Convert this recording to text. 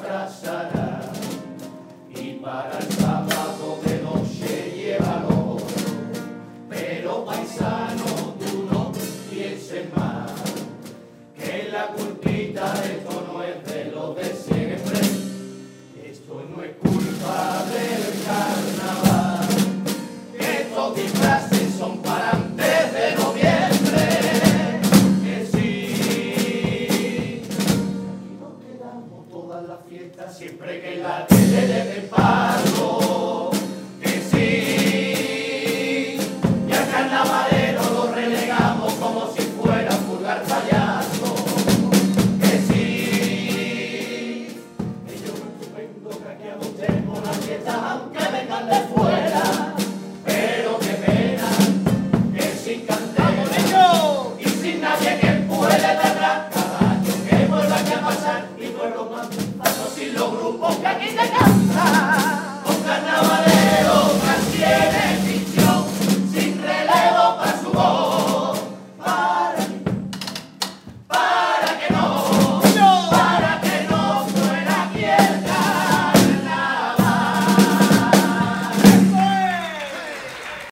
atrasará y para el sábado de noche llévalo. Pero paisano, tú no pienses más, que la culpita de esto no es de lo de siempre. Esto no es culpa del carnaval, estos disfraces son para antes de noviembre. Que sí, aquí nos quedamos todas las fiestas siempre que la tele le dé palo.